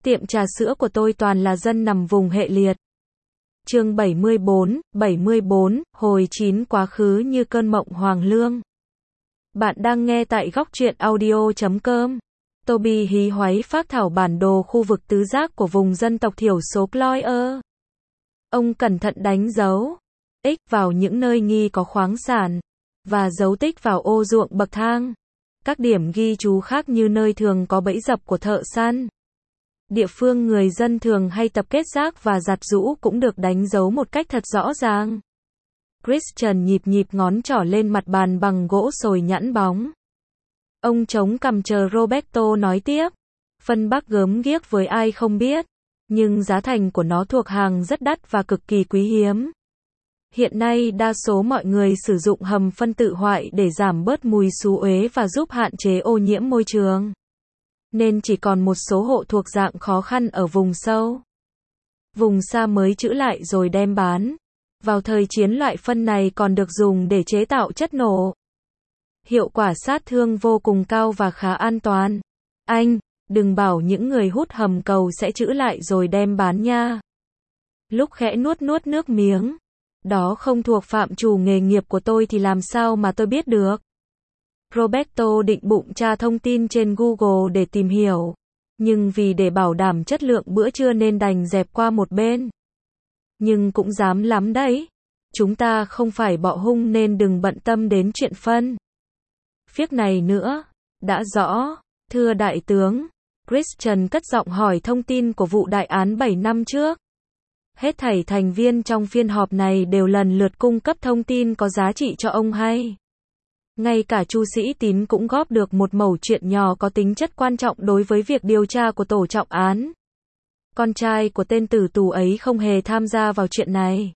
Tiệm trà sữa của tôi toàn là dân nằm vùng hệ liệt. Chương 74, hồi 9 quá khứ như cơn mộng hoàng lương. Bạn đang nghe tại góc truyện audio.com. Toby hí hoáy phác thảo bản đồ khu vực tứ giác của vùng dân tộc thiểu số Cloyer. Ông cẩn thận đánh dấu X vào những nơi nghi có khoáng sản, và dấu tích vào ô ruộng bậc thang. Các điểm ghi chú khác như nơi thường có bẫy dập của thợ săn. Địa phương người dân thường hay tập kết rác và giặt giũ cũng được đánh dấu một cách thật rõ ràng. Christian nhịp ngón trỏ lên mặt bàn bằng gỗ sồi nhẵn bóng. Ông chống cằm chờ Roberto nói tiếp. Phân Bắc gớm ghiếc với ai không biết, nhưng giá thành của nó thuộc hàng rất đắt và cực kỳ quý hiếm. Hiện nay đa số mọi người sử dụng hầm phân tự hoại để giảm bớt mùi xú uế và giúp hạn chế ô nhiễm môi trường. Nên chỉ còn một số hộ thuộc dạng khó khăn ở vùng sâu, vùng xa mới trữ lại rồi đem bán. Vào thời chiến loại phân này còn được dùng để chế tạo chất nổ. Hiệu quả sát thương vô cùng cao và khá an toàn. Anh, đừng bảo những người hút hầm cầu sẽ trữ lại rồi đem bán nha. Lúc khẽ nuốt nước miếng. Đó không thuộc phạm trù nghề nghiệp của tôi thì làm sao mà tôi biết được. Roberto định bụng tra thông tin trên Google để tìm hiểu, nhưng vì để bảo đảm chất lượng bữa trưa nên đành dẹp qua một bên. Nhưng cũng dám lắm đấy. Chúng ta không phải bọ hung nên đừng bận tâm đến chuyện phân phiếc này nữa. Đã rõ, thưa đại tướng. Christian cất giọng hỏi thông tin của vụ đại án 7 năm trước. Hết thảy thành viên trong phiên họp này đều lần lượt cung cấp thông tin có giá trị cho ông hay. Ngay cả Chu Sĩ Tín cũng góp được một mẩu chuyện nhỏ có tính chất quan trọng đối với việc điều tra của tổ trọng án. Con trai của tên tử tù ấy không hề tham gia vào chuyện này.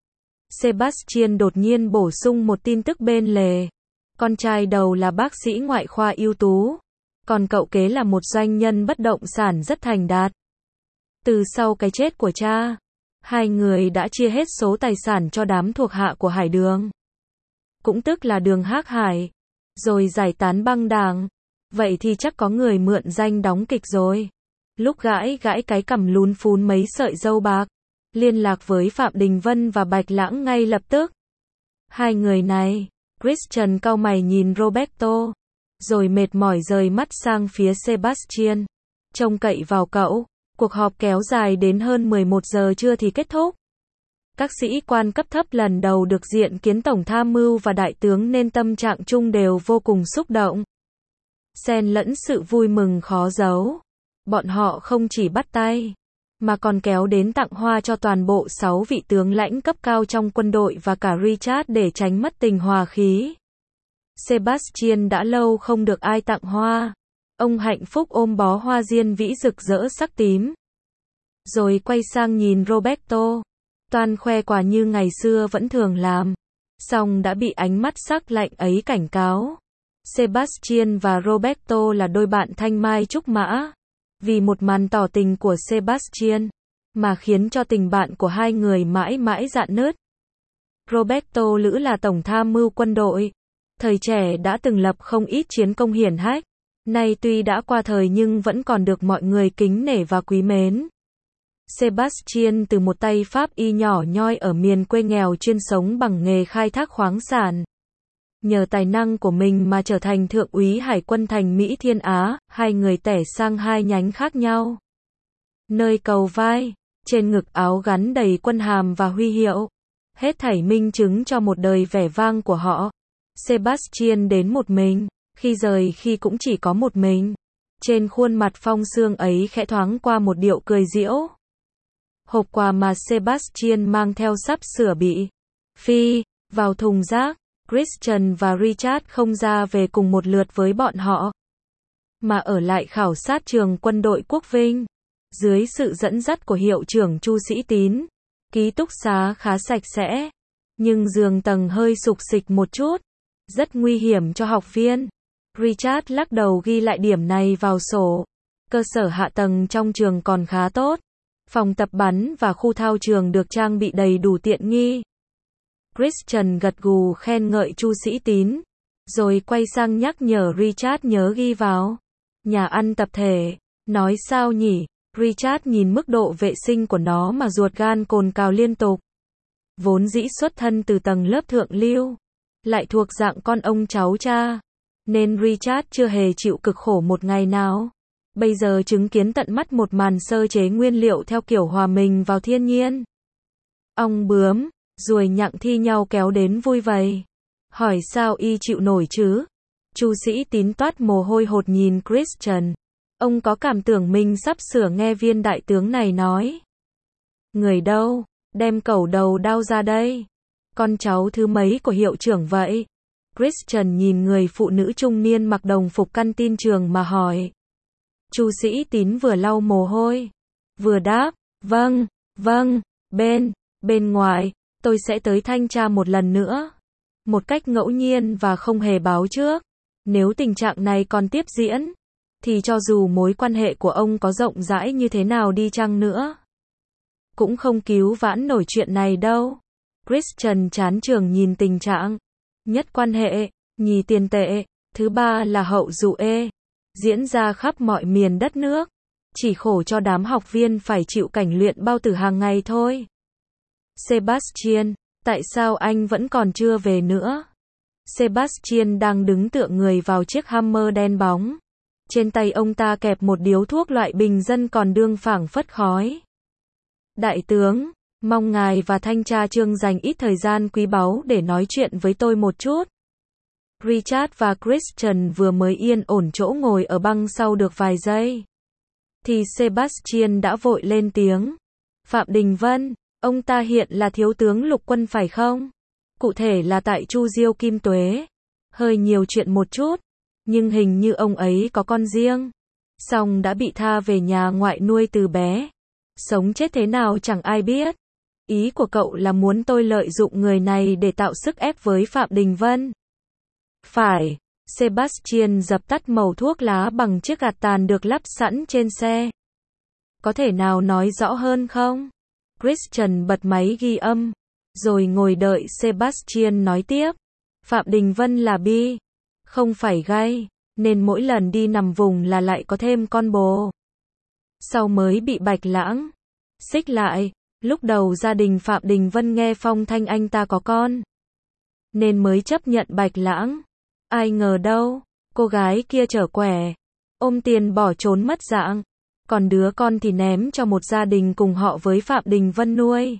Sebastian đột nhiên bổ sung một tin tức bên lề. Con trai đầu là bác sĩ ngoại khoa ưu tú, còn cậu kế là một doanh nhân bất động sản rất thành đạt. Từ sau cái chết của cha, hai người đã chia hết số tài sản cho đám thuộc hạ của Hải Đường, cũng tức là Đường Hắc Hải, rồi giải tán băng đảng. Vậy thì chắc có người mượn danh đóng kịch rồi. Lúc gãi cái cằm lún phún mấy sợi râu bạc, liên lạc với Phạm Đình Vân và Bạch Lãng ngay lập tức. Hai người này, Christian cau mày nhìn Roberto, rồi mệt mỏi rời mắt sang phía Sebastian. Trông cậy vào cậu. Cuộc họp kéo dài đến hơn 11 giờ trưa thì kết thúc. Các sĩ quan cấp thấp lần đầu được diện kiến tổng tham mưu và đại tướng nên tâm trạng chung đều vô cùng xúc động. Xen lẫn sự vui mừng khó giấu. Bọn họ không chỉ bắt tay, mà còn kéo đến tặng hoa cho toàn bộ 6 vị tướng lãnh cấp cao trong quân đội và cả Richard để tránh mất tình hòa khí. Sebastian đã lâu không được ai tặng hoa. Ông hạnh phúc ôm bó hoa diên vĩ rực rỡ sắc tím. Rồi quay sang nhìn Roberto. Toàn khoe quả như ngày xưa vẫn thường làm. Song đã bị ánh mắt sắc lạnh ấy cảnh cáo. Sebastian và Roberto là đôi bạn thanh mai trúc mã. Vì một màn tỏ tình của Sebastian, mà khiến cho tình bạn của hai người mãi mãi rạn nứt. Roberto Lữ là tổng tham mưu quân đội. Thời trẻ đã từng lập không ít chiến công hiển hách. Nay tuy đã qua thời nhưng vẫn còn được mọi người kính nể và quý mến. Sebastian từ một tay Pháp y nhỏ nhoi ở miền quê nghèo chuyên sống bằng nghề khai thác khoáng sản. Nhờ tài năng của mình mà trở thành thượng úy hải quân thành Mỹ Thiên Á, hai người tẻ sang hai nhánh khác nhau. Nơi cầu vai, trên ngực áo gắn đầy quân hàm và huy hiệu. Hết thảy minh chứng cho một đời vẻ vang của họ. Sebastian đến một mình. Khi rời khi cũng chỉ có một mình. Trên khuôn mặt phong sương ấy khẽ thoáng qua một điệu cười giễu. Hộp quà mà Sebastian mang theo sắp sửa bị phi vào thùng rác. Christian và Richard không ra về cùng một lượt với bọn họ, mà ở lại khảo sát trường quân đội Quốc Vinh. Dưới sự dẫn dắt của hiệu trưởng Chu Sĩ Tín, ký túc xá khá sạch sẽ, nhưng giường tầng hơi sục sịch một chút. Rất nguy hiểm cho học viên. Richard lắc đầu ghi lại điểm này vào sổ. Cơ sở hạ tầng trong trường còn khá tốt. Phòng tập bắn và khu thao trường được trang bị đầy đủ tiện nghi. Christian gật gù khen ngợi Chu Sĩ Tín, rồi quay sang nhắc nhở Richard nhớ ghi vào. Nhà ăn tập thể, nói sao nhỉ? Richard nhìn mức độ vệ sinh của nó mà ruột gan cồn cào liên tục. Vốn dĩ xuất thân từ tầng lớp thượng lưu, lại thuộc dạng con ông cháu cha, nên Richard chưa hề chịu cực khổ một ngày nào. Bây giờ chứng kiến tận mắt một màn sơ chế nguyên liệu theo kiểu hòa mình vào thiên nhiên. Ong bướm, ruồi nhặng thi nhau kéo đến vui vầy. Hỏi sao y chịu nổi chứ? Chu Sĩ Tín toát mồ hôi hột nhìn Christian. Ông có cảm tưởng mình sắp sửa nghe viên đại tướng này nói. Người đâu? Đem cẩu đầu đao ra đây. Con cháu thứ mấy của hiệu trưởng vậy? Christian nhìn người phụ nữ trung niên mặc đồng phục căn tin trường mà hỏi. Chu Sĩ Tín vừa lau mồ hôi, vừa đáp, vâng, bên ngoài, tôi sẽ tới thanh tra một lần nữa. Một cách ngẫu nhiên và không hề báo trước. Nếu tình trạng này còn tiếp diễn, thì cho dù mối quan hệ của ông có rộng rãi như thế nào đi chăng nữa, cũng không cứu vãn nổi chuyện này đâu. Christian chán trường nhìn tình trạng. Nhất quan hệ, nhì tiền tệ, thứ ba là hậu dụ diễn ra khắp mọi miền đất nước. Chỉ khổ cho đám học viên phải chịu cảnh luyện bao tử hàng ngày thôi. Sebastian, tại sao anh vẫn còn chưa về nữa? Sebastian đang đứng tựa người vào chiếc Hammer đen bóng. Trên tay ông ta kẹp một điếu thuốc loại bình dân còn đương phảng phất khói. Đại tướng, mong ngài và thanh tra Trương dành ít thời gian quý báu để nói chuyện với tôi một chút. Richard và Christian vừa mới yên ổn chỗ ngồi ở băng sau được vài giây, thì Sebastian đã vội lên tiếng. Phạm Đình Vân, ông ta hiện là thiếu tướng lục quân phải không? Cụ thể là tại Chu Diêu Kim Tuế. Hơi nhiều chuyện một chút, nhưng hình như ông ấy có con riêng. Xong đã bị tha về nhà ngoại nuôi từ bé. Sống chết thế nào chẳng ai biết. Ý của cậu là muốn tôi lợi dụng người này để tạo sức ép với Phạm Đình Vân. Phải. Sebastian dập tắt mẩu thuốc lá bằng chiếc gạt tàn được lắp sẵn trên xe. Có thể nào nói rõ hơn không? Christian bật máy ghi âm, rồi ngồi đợi Sebastian nói tiếp. Phạm Đình Vân là bi, không phải gay, nên mỗi lần đi nằm vùng là lại có thêm con bồ. Sau mới bị Bạch Lãng xích lại. Lúc đầu gia đình Phạm Đình Vân nghe phong thanh anh ta có con, nên mới chấp nhận Bạch Lãng. Ai ngờ đâu, cô gái kia trở quẻ, ôm tiền bỏ trốn mất dạng. Còn đứa con thì ném cho một gia đình cùng họ với Phạm Đình Vân nuôi.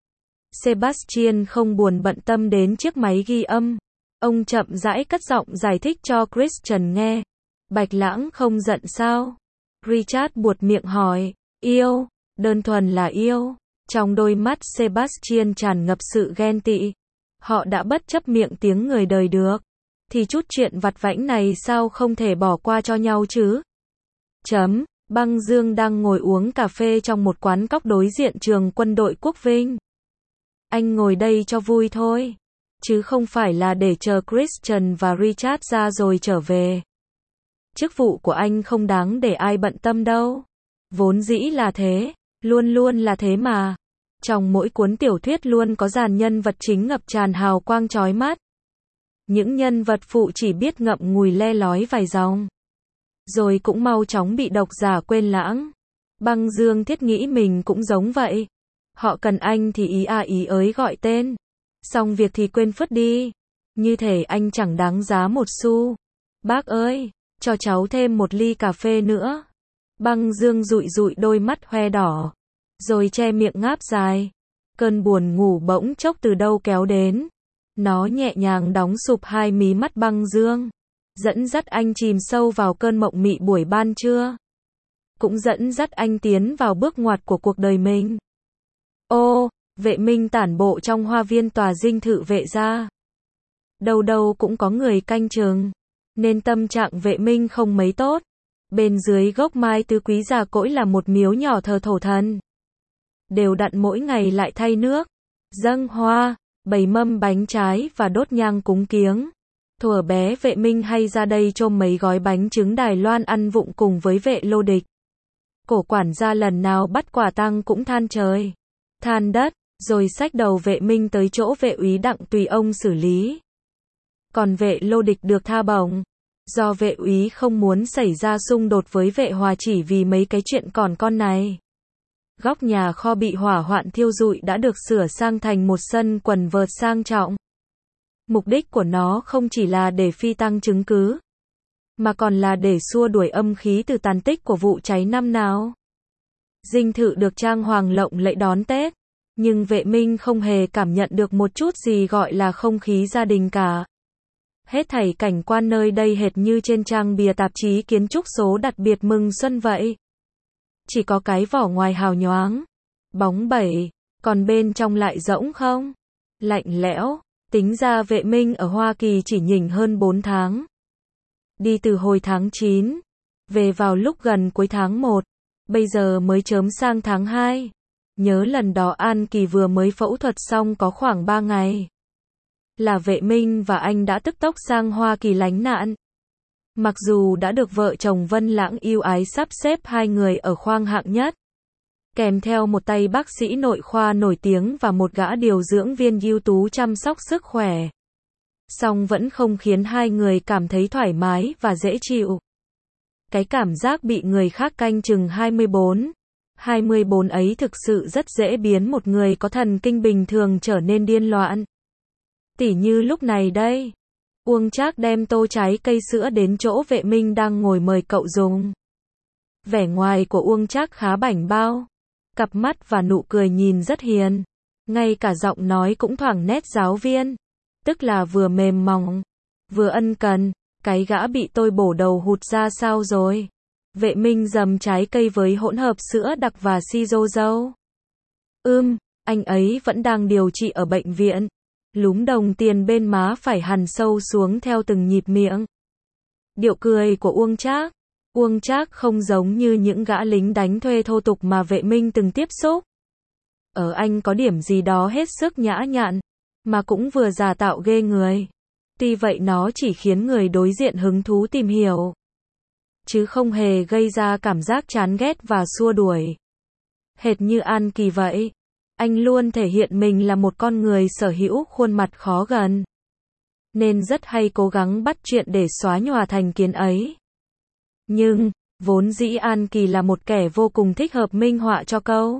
Sebastian không buồn bận tâm đến chiếc máy ghi âm. Ông chậm rãi cất giọng giải thích cho Christian nghe. Bạch Lãng không giận sao? Richard buột miệng hỏi. Yêu, đơn thuần là yêu. Trong đôi mắt Sebastian tràn ngập sự ghen tị. Họ đã bất chấp miệng tiếng người đời được, thì chút chuyện vặt vãnh này sao không thể bỏ qua cho nhau chứ? Băng Dương đang ngồi uống cà phê trong một quán cóc đối diện trường quân đội Quốc Vinh. Anh ngồi đây cho vui thôi, chứ không phải là để chờ Christian và Richard ra rồi trở về. Chức vụ của anh không đáng để ai bận tâm đâu. Vốn dĩ là thế, luôn luôn là thế mà. Trong mỗi cuốn tiểu thuyết luôn có dàn nhân vật chính ngập tràn hào quang chói mắt. Những nhân vật phụ chỉ biết ngậm ngùi le lói vài dòng, rồi cũng mau chóng bị độc giả quên lãng. Băng Dương thiết nghĩ mình cũng giống vậy. Họ cần anh thì ý ý ới gọi tên, xong việc thì quên phứt đi. Như thể anh chẳng đáng giá một xu. Bác ơi, cho cháu thêm một ly cà phê nữa. Băng Dương dụi dụi đôi mắt hoe đỏ, rồi che miệng ngáp dài. Cơn buồn ngủ bỗng chốc từ đâu kéo đến. Nó nhẹ nhàng đóng sụp hai mí mắt Băng Dương, dẫn dắt anh chìm sâu vào cơn mộng mị buổi ban trưa. Cũng dẫn dắt anh tiến vào bước ngoặt của cuộc đời mình. Ô, Vệ Minh tản bộ trong hoa viên tòa dinh thự Vệ gia. Đâu đâu cũng có người canh chừng, nên tâm trạng Vệ Minh không mấy tốt. Bên dưới gốc mai tứ quý già cỗi là một miếu nhỏ thờ thổ thần. Đều đặn mỗi ngày lại thay nước, dâng hoa, bày mâm bánh trái và đốt nhang cúng kiếng. Thuở bé Vệ Minh hay ra đây chôm mấy gói bánh trứng Đài Loan ăn vụng cùng với Vệ Lô Địch. Cổ quản gia lần nào bắt quả tang cũng than trời, than đất, rồi xách đầu Vệ Minh tới chỗ Vệ úy Đặng tùy ông xử lý. Còn Vệ Lô Địch được tha bổng. Do vệ úy không muốn xảy ra xung đột với vệ hòa chỉ vì mấy cái chuyện còn con này. Góc nhà kho bị hỏa hoạn thiêu rụi đã được sửa sang thành một sân quần vợt sang trọng. Mục đích của nó không chỉ là để phi tang chứng cứ, mà còn là để xua đuổi âm khí từ tàn tích của vụ cháy năm nào. Dinh thự được trang hoàng lộng lẫy đón Tết, nhưng Vệ Minh không hề cảm nhận được một chút gì gọi là không khí gia đình cả. Hết thảy cảnh quan nơi đây hệt như trên trang bìa tạp chí kiến trúc số đặc biệt mừng xuân vậy. Chỉ có cái vỏ ngoài hào nhoáng, bóng bẩy, còn bên trong lại rỗng không, lạnh lẽo. Tính ra Vệ Minh ở Hoa Kỳ chỉ nhỉnh hơn 4 tháng. Đi từ hồi tháng 9, về vào lúc gần cuối tháng 1, bây giờ mới chớm sang tháng 2. Nhớ lần đó An Kỳ vừa mới phẫu thuật xong có khoảng 3 ngày. Là Vệ Minh và anh đã tức tốc sang Hoa Kỳ lánh nạn. Mặc dù đã được vợ chồng Vân Lãng yêu ái sắp xếp hai người ở khoang hạng nhất, kèm theo một tay bác sĩ nội khoa nổi tiếng và một gã điều dưỡng viên ưu tú chăm sóc sức khỏe. Song vẫn không khiến hai người cảm thấy thoải mái và dễ chịu. Cái cảm giác bị người khác canh chừng 24 ấy thực sự rất dễ biến một người có thần kinh bình thường trở nên điên loạn. Tỉ như lúc này đây, Uông Trác đem tô trái cây sữa đến chỗ Vệ Minh đang ngồi mời cậu dùng. Vẻ ngoài của Uông Trác khá bảnh bao, cặp mắt và nụ cười nhìn rất hiền, ngay cả giọng nói cũng thoảng nét giáo viên, tức là vừa mềm mỏng, vừa ân cần. Cái gã bị tôi bổ đầu hụt ra sao rồi? Vệ Minh dầm trái cây với hỗn hợp sữa đặc và siro dâu. Anh ấy vẫn đang điều trị ở bệnh viện. Lúm đồng tiền bên má phải hằn sâu xuống theo từng nhịp miệng. Điệu cười của Uông Trác không giống như những gã lính đánh thuê thô tục mà Vệ Minh từng tiếp xúc. Ở anh có điểm gì đó hết sức nhã nhặn, mà cũng vừa giả tạo ghê người. Tuy vậy nó chỉ khiến người đối diện hứng thú tìm hiểu, chứ không hề gây ra cảm giác chán ghét và xua đuổi. Hệt như An Kỳ vậy, anh luôn thể hiện mình là một con người sở hữu khuôn mặt khó gần, nên rất hay cố gắng bắt chuyện để xóa nhòa thành kiến ấy. Nhưng, vốn dĩ An Kỳ là một kẻ vô cùng thích hợp minh họa cho câu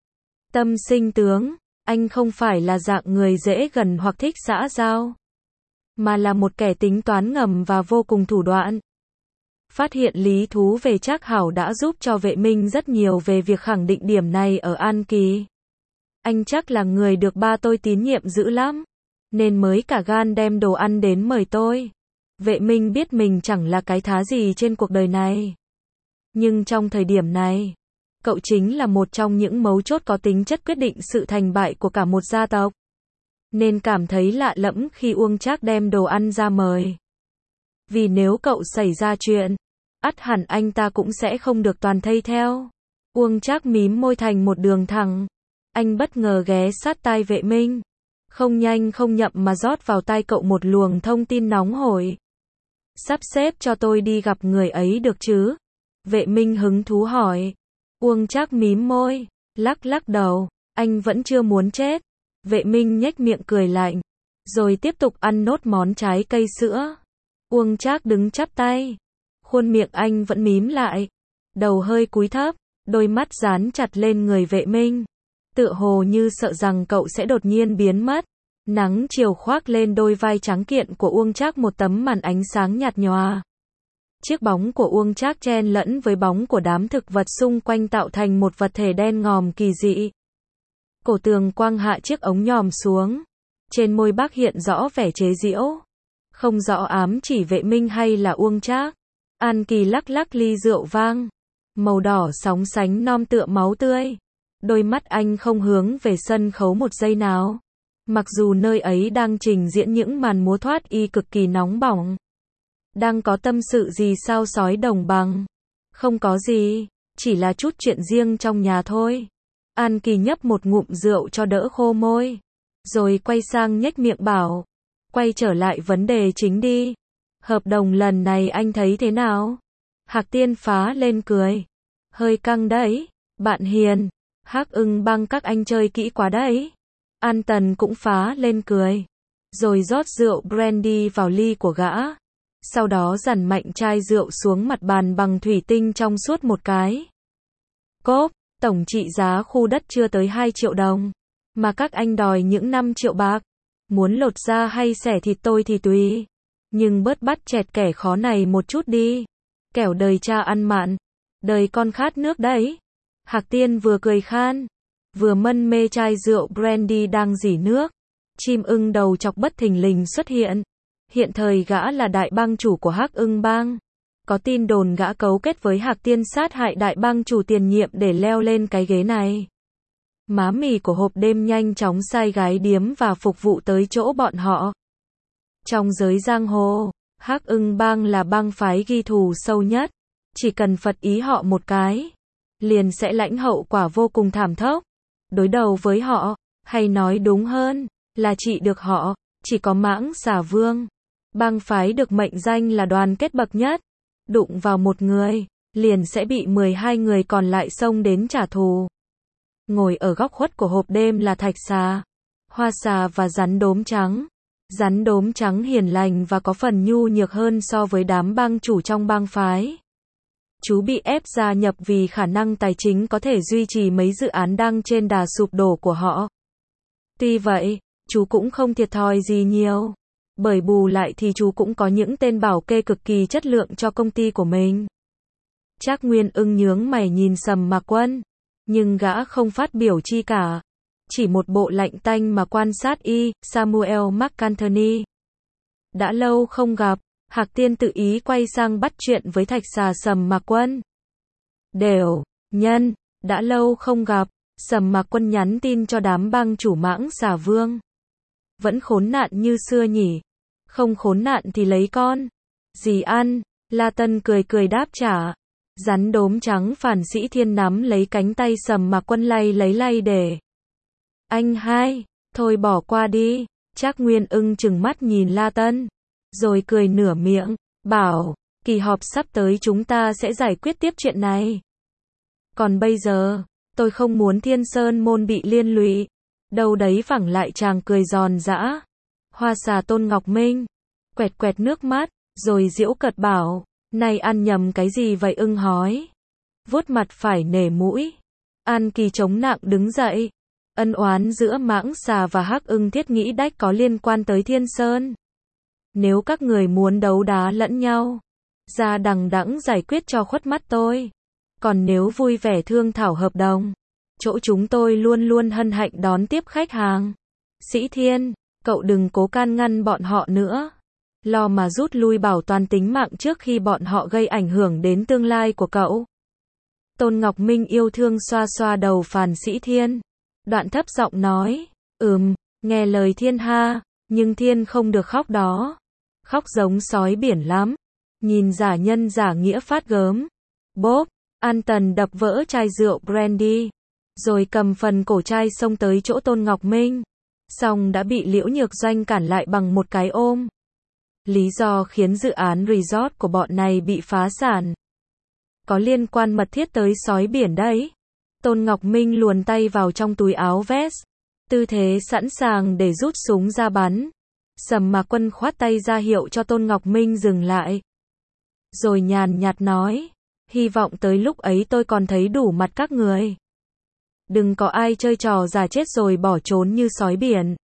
tâm sinh tướng, anh không phải là dạng người dễ gần hoặc thích xã giao, mà là một kẻ tính toán ngầm và vô cùng thủ đoạn. Phát hiện lý thú về Trác Hảo đã giúp cho Vệ Minh rất nhiều về việc khẳng định điểm này ở An Kỳ. Anh chắc là người được ba tôi tín nhiệm dữ lắm, nên mới cả gan đem đồ ăn đến mời tôi. Vệ Minh biết mình chẳng là cái thá gì trên cuộc đời này. Nhưng trong thời điểm này, cậu chính là một trong những mấu chốt có tính chất quyết định sự thành bại của cả một gia tộc. Nên cảm thấy lạ lẫm khi Uông Trác đem đồ ăn ra mời. Vì nếu cậu xảy ra chuyện, ắt hẳn anh ta cũng sẽ không được toàn thây theo. Uông Trác mím môi thành một đường thẳng. Anh bất ngờ ghé sát tai Vệ Minh. Không nhanh không chậm mà rót vào tai cậu một luồng thông tin nóng hổi. Sắp xếp cho tôi đi gặp người ấy được chứ? Vệ Minh hứng thú hỏi. Uông Trác mím môi, lắc đầu. Anh vẫn chưa muốn chết. Vệ Minh nhếch miệng cười lạnh, rồi tiếp tục ăn nốt món trái cây sữa. Uông Trác đứng chắp tay, khuôn miệng anh vẫn mím lại, đầu hơi cúi thấp, đôi mắt dán chặt lên người Vệ Minh, tựa hồ như sợ rằng cậu sẽ đột nhiên biến mất. Nắng chiều khoác lên đôi vai trắng kiện của Uông Trác một tấm màn ánh sáng nhạt nhòa. Chiếc bóng của Uông Trác chen lẫn với bóng của đám thực vật xung quanh tạo thành một vật thể đen ngòm kỳ dị. Cổ Tường quăng hạ chiếc ống nhòm xuống. Trên môi bác hiện rõ vẻ chế giễu. Không rõ ám chỉ Vệ Minh hay là Uông Trác. An Kỳ lắc ly rượu vang. Màu đỏ sóng sánh non tựa máu tươi. Đôi mắt anh không hướng về sân khấu một giây nào. Mặc dù nơi ấy đang trình diễn những màn múa thoát y cực kỳ nóng bỏng. Đang có tâm sự gì sao sói đồng bằng? Không có gì, chỉ là chút chuyện riêng trong nhà thôi. An Kỳ nhấp một ngụm rượu cho đỡ khô môi, rồi quay sang nhếch miệng bảo, quay trở lại vấn đề chính đi. Hợp đồng lần này anh thấy thế nào? Hạc Tiên phá lên cười. Hơi căng đấy, bạn Hiền. Hắc Ưng Bang các anh chơi kỹ quá đấy. An Tần cũng phá lên cười, rồi rót rượu brandy vào ly của gã. sau đó dằn mạnh chai rượu xuống mặt bàn bằng thủy tinh trong suốt một cái. Cốp, tổng trị giá khu đất chưa tới 2 triệu đồng. Mà các anh đòi những 5 triệu bạc. Muốn lột da hay xẻ thịt tôi thì tùy. Nhưng bớt bắt chẹt kẻ khó này một chút đi. Kẻo đời cha ăn mặn, đời con khát nước đấy. Hạc Tiên vừa cười khan, vừa mân mê chai rượu brandy đang rỉ nước. Chim ưng đầu chọc bất thình lình xuất hiện. Hiện thời gã là đại bang chủ của Hắc Ưng Bang. Có tin đồn gã cấu kết với Hạc Tiên sát hại đại bang chủ tiền nhiệm để leo lên cái ghế này. Má mì của hộp đêm nhanh chóng sai gái điếm và phục vụ tới chỗ bọn họ. Trong giới giang hồ, Hắc Ưng Bang là bang phái ghi thù sâu nhất. Chỉ cần phật ý họ một cái, liền sẽ lãnh hậu quả vô cùng thảm thốc. Đối đầu với họ, hay nói đúng hơn, là trị được họ, chỉ có Mãng Xà Vương. Bang phái được mệnh danh là đoàn kết bậc nhất. Đụng vào một người, liền sẽ bị 12 người còn lại xông đến trả thù. Ngồi ở góc khuất của hộp đêm là Thạch Xà, Hoa Xà và Rắn Đốm Trắng. Rắn Đốm Trắng hiền lành và có phần nhu nhược hơn so với đám bang chủ trong bang phái. Chú bị ép gia nhập vì khả năng tài chính có thể duy trì mấy dự án đang trên đà sụp đổ của họ. Tuy vậy, chú cũng không thiệt thòi gì nhiều. Bởi bù lại thì chú cũng có những tên bảo kê cực kỳ chất lượng cho công ty của mình. Trác Nguyên Ưng nhướng mày nhìn Sầm Mạc Quân, nhưng gã không phát biểu chi cả. Chỉ một bộ lạnh tanh mà quan sát Samuel McAnthony. Đã lâu không gặp, Hạc Tiên tự ý quay sang bắt chuyện với Thạch Xà Sầm Mạc Quân. Đều, nhân, đã lâu không gặp, Sầm Mạc Quân nhắn tin cho đám bang chủ Mãng Xà Vương. Vẫn khốn nạn như xưa nhỉ? Không khốn nạn thì lấy con gì ăn? La Tân cười cười đáp trả. Rắn Đốm Trắng Phản Sĩ Thiên nắm lấy cánh tay Sầm Mạc Quân lay để. Anh hai, thôi bỏ qua đi. Trác Nguyên Ưng trừng mắt nhìn La Tân, rồi cười nửa miệng, bảo, kỳ họp sắp tới chúng ta sẽ giải quyết tiếp chuyện này. Còn bây giờ, tôi không muốn Thiên Sơn môn bị liên lụy. Đâu đấy phẳng lại chàng cười giòn giã. Hoa Xà Tôn Ngọc Minh quẹt quẹt nước mắt, rồi giễu cợt bảo, này ăn nhầm cái gì vậy ưng hói. Vuốt mặt phải nể mũi. An Kỳ chống nặng đứng dậy. Ân oán giữa Mãng Xà và Hắc Ưng Thiết nghĩ đách có liên quan tới Thiên Sơn. Nếu các người muốn đấu đá lẫn nhau, ra đằng đẵng giải quyết cho khuất mắt tôi. Còn nếu vui vẻ thương thảo hợp đồng, chỗ chúng tôi luôn luôn hân hạnh đón tiếp khách hàng. Sĩ Thiên, cậu đừng cố can ngăn bọn họ nữa. Lo mà rút lui bảo toàn tính mạng trước khi bọn họ gây ảnh hưởng đến tương lai của cậu. Tôn Ngọc Minh yêu thương xoa xoa đầu Phàn Sĩ Thiên. Đoạn thấp giọng nói, nghe lời Thiên ha, nhưng Thiên không được khóc đó. Khóc giống sói biển lắm. Nhìn giả nhân giả nghĩa phát gớm. Bốp, An Tần đập vỡ chai rượu brandy, rồi cầm phần cổ chai xông tới chỗ Tôn Ngọc Minh. Xong đã bị Liễu Nhược Doanh cản lại bằng một cái ôm. Lý do khiến dự án resort của bọn này bị phá sản có liên quan mật thiết tới sói biển đấy. Tôn Ngọc Minh luồn tay vào trong túi áo vest, tư thế sẵn sàng để rút súng ra bắn. Sầm Mạc Quân khoát tay ra hiệu cho Tôn Ngọc Minh dừng lại. Rồi nhàn nhạt nói, hy vọng tới lúc ấy tôi còn thấy đủ mặt các người. Đừng có ai chơi trò già chết rồi bỏ trốn như sói biển.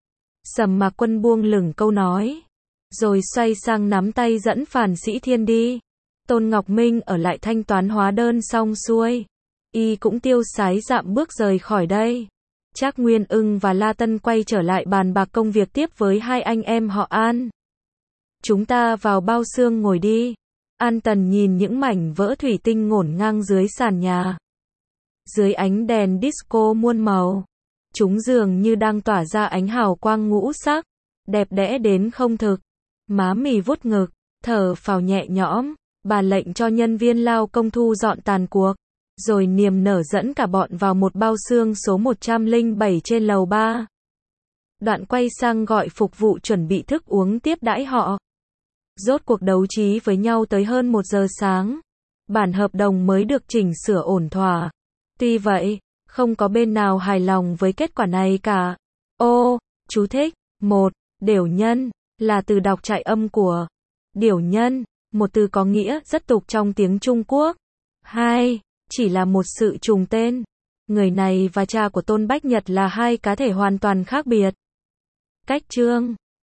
Sầm Mạc Quân buông lửng câu nói, rồi xoay sang nắm tay dẫn Phàn Sĩ Thiên đi. Tôn Ngọc Minh ở lại thanh toán hóa đơn xong xuôi, cũng tiêu sái dạm bước rời khỏi đây. Trác Nguyên Ưng và La Tân quay trở lại bàn bạc công việc tiếp với hai anh em họ An. Chúng ta vào bao xương ngồi đi. An Tần nhìn những mảnh vỡ thủy tinh ngổn ngang dưới sàn nhà. Dưới ánh đèn disco muôn màu, chúng dường như đang tỏa ra ánh hào quang ngũ sắc, đẹp đẽ đến không thực. Má mì vuốt ngực, thở phào nhẹ nhõm, bà lệnh cho nhân viên lao công thu dọn tàn cuộc, rồi niềm nở dẫn cả bọn vào một bao xương số 107 trên lầu 3. Đoạn quay sang gọi phục vụ chuẩn bị thức uống tiếp đãi họ. Rốt cuộc đấu trí với nhau tới hơn 1 giờ sáng. Bản hợp đồng mới được chỉnh sửa ổn thỏa. Tuy vậy, không có bên nào hài lòng với kết quả này cả. Chú thích. 1. Đểu nhân, là từ đọc trại âm của Điểu nhân, một từ có nghĩa rất tục trong tiếng Trung Quốc. 2. Chỉ là một sự trùng tên. Người này và cha của Tôn Bách Nhật là hai cá thể hoàn toàn khác biệt. Cách chương